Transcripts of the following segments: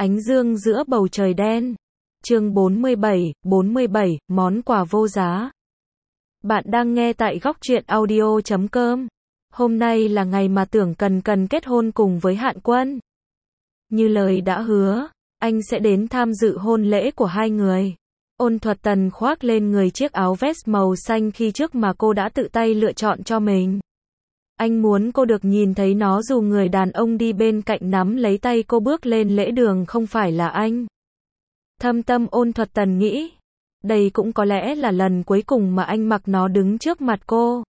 Ánh dương giữa bầu trời đen. Chương 47, món quà vô giá. Bạn đang nghe tại góc truyện audio.com. Hôm nay là ngày mà Tưởng Cần kết hôn cùng với Hạn Quân. Như lời đã hứa, anh sẽ đến tham dự hôn lễ của hai người. Ôn Thuật Tần khoác lên người chiếc áo vest màu xanh khi trước mà cô đã tự tay lựa chọn cho mình. Anh muốn cô được nhìn thấy nó dù người đàn ông đi bên cạnh nắm lấy tay cô bước lên lễ đường không phải là anh. Thâm tâm Ôn Thuật Tần nghĩ, đây cũng có lẽ là lần cuối cùng mà anh mặc nó đứng trước mặt cô.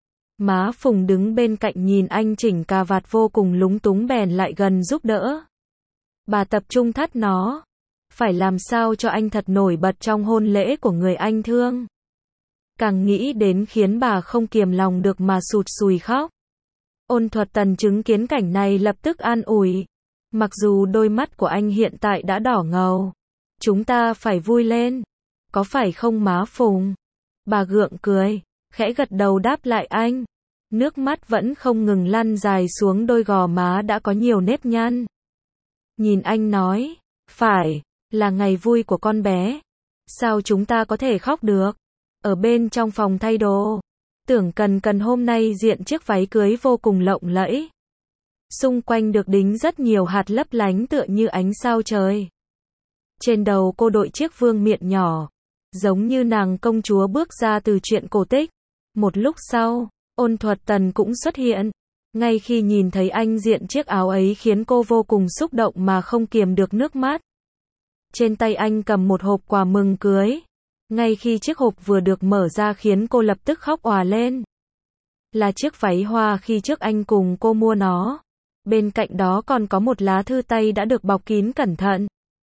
Má Phùng đứng bên cạnh nhìn anh chỉnh cà vạt vô cùng lúng túng bèn lại gần giúp đỡ. Bà tập trung thắt nó. Phải làm sao cho anh thật nổi bật trong hôn lễ của người anh thương. Càng nghĩ đến khiến bà không kiềm lòng được mà sụt sùi khóc. Ôn Thuật Tần chứng kiến cảnh này lập tức an ủi. Mặc dù đôi mắt của anh hiện tại đã đỏ ngầu. Chúng ta phải vui lên. Có phải không má Phùng? Bà gượng cười, khẽ gật đầu đáp lại anh. Nước mắt vẫn không ngừng lăn dài xuống đôi gò má đã có nhiều nếp nhăn. Nhìn anh nói, phải, là ngày vui của con bé. Sao chúng ta có thể khóc được? Ở bên trong phòng thay đồ, Tưởng Cần hôm nay diện chiếc váy cưới vô cùng lộng lẫy. Xung quanh được đính rất nhiều hạt lấp lánh tựa như ánh sao trời. Trên đầu cô đội chiếc vương miện nhỏ, giống như nàng công chúa bước ra từ truyện cổ tích. Một lúc sau, Ôn Thuật Tần cũng xuất hiện. Ngay khi nhìn thấy anh diện chiếc áo ấy khiến cô vô cùng xúc động mà không kiềm được nước mắt. Trên tay anh cầm một hộp quà mừng cưới. Ngay khi chiếc hộp vừa được mở ra khiến cô lập tức khóc òa lên. Là chiếc váy hoa khi trước anh cùng cô mua nó. Bên cạnh đó còn có một lá thư tay đã được bọc kín cẩn thận.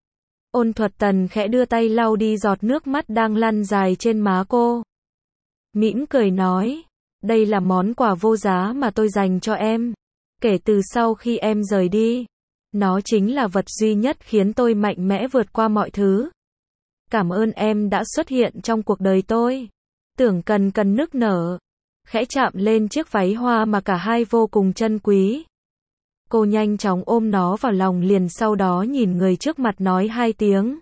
Ôn Thuật Tần khẽ đưa tay lau đi giọt nước mắt đang lăn dài trên má cô. Mỉm cười nói, đây là món quà vô giá mà tôi dành cho em. Kể từ sau khi em rời đi, nó chính là vật duy nhất khiến tôi mạnh mẽ vượt qua mọi thứ. Cảm ơn em đã xuất hiện trong cuộc đời tôi. Tưởng Cần nức nở, khẽ chạm lên chiếc váy hoa mà cả hai vô cùng trân quý. Cô nhanh chóng ôm nó vào lòng liền sau đó nhìn người trước mặt nói hai tiếng.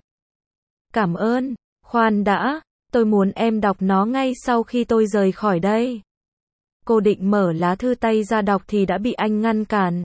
Cảm ơn, khoan đã, tôi muốn em đọc nó ngay sau khi tôi rời khỏi đây. Cô định mở lá thư tay ra đọc thì đã bị anh ngăn cản.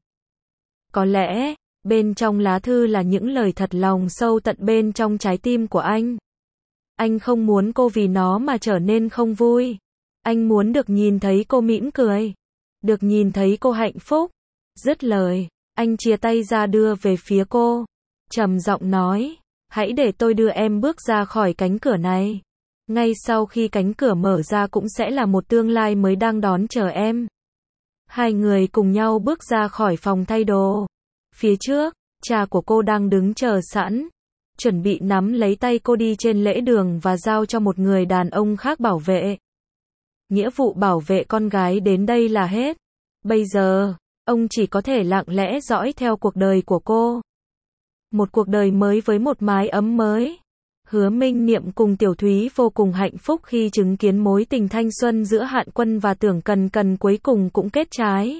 Có lẽ, bên trong lá thư là những lời thật lòng sâu tận bên trong trái tim của anh. Anh không muốn cô vì nó mà trở nên không vui. Anh muốn được nhìn thấy cô mỉm cười. Được nhìn thấy cô hạnh phúc. Dứt lời, anh chia tay ra đưa về phía cô. Trầm giọng nói, hãy để tôi đưa em bước ra khỏi cánh cửa này. Ngay sau khi cánh cửa mở ra cũng sẽ là một tương lai mới đang đón chờ em. Hai người cùng nhau bước ra khỏi phòng thay đồ. Phía trước, cha của cô đang đứng chờ sẵn. Chuẩn bị nắm lấy tay cô đi trên lễ đường và giao cho một người đàn ông khác bảo vệ. Nghĩa vụ bảo vệ con gái đến đây là hết. Bây giờ, ông chỉ có thể lặng lẽ dõi theo cuộc đời của cô. Một cuộc đời mới với một mái ấm mới. Hứa Minh Niệm cùng Tiểu Thúy vô cùng hạnh phúc khi chứng kiến mối tình thanh xuân giữa Hạn Quân và Tưởng Cần cuối cùng cũng kết trái.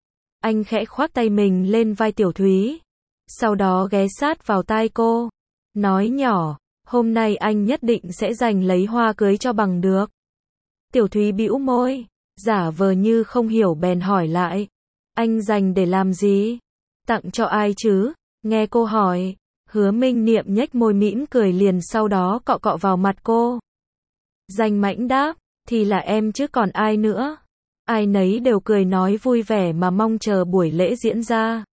Anh khẽ khoác tay mình lên vai Tiểu Thúy. Sau đó ghé sát vào tai cô. Nói nhỏ, hôm nay anh nhất định sẽ giành lấy hoa cưới cho bằng được. Tiểu Thúy bĩu môi, giả vờ như không hiểu bèn hỏi lại. Anh giành để làm gì? Tặng cho ai chứ? Nghe cô hỏi. Hứa Minh Niệm nhếch môi mỉm cười liền sau đó cọ cọ vào mặt cô. Danh Mãnh đáp, thì là em chứ còn ai nữa. Ai nấy đều cười nói vui vẻ mà mong chờ buổi lễ diễn ra.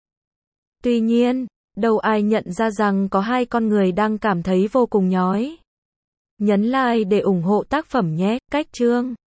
Tuy nhiên, đâu ai nhận ra rằng có hai con người đang cảm thấy vô cùng nhói. Nhấn like để ủng hộ tác phẩm nhé, cách chương.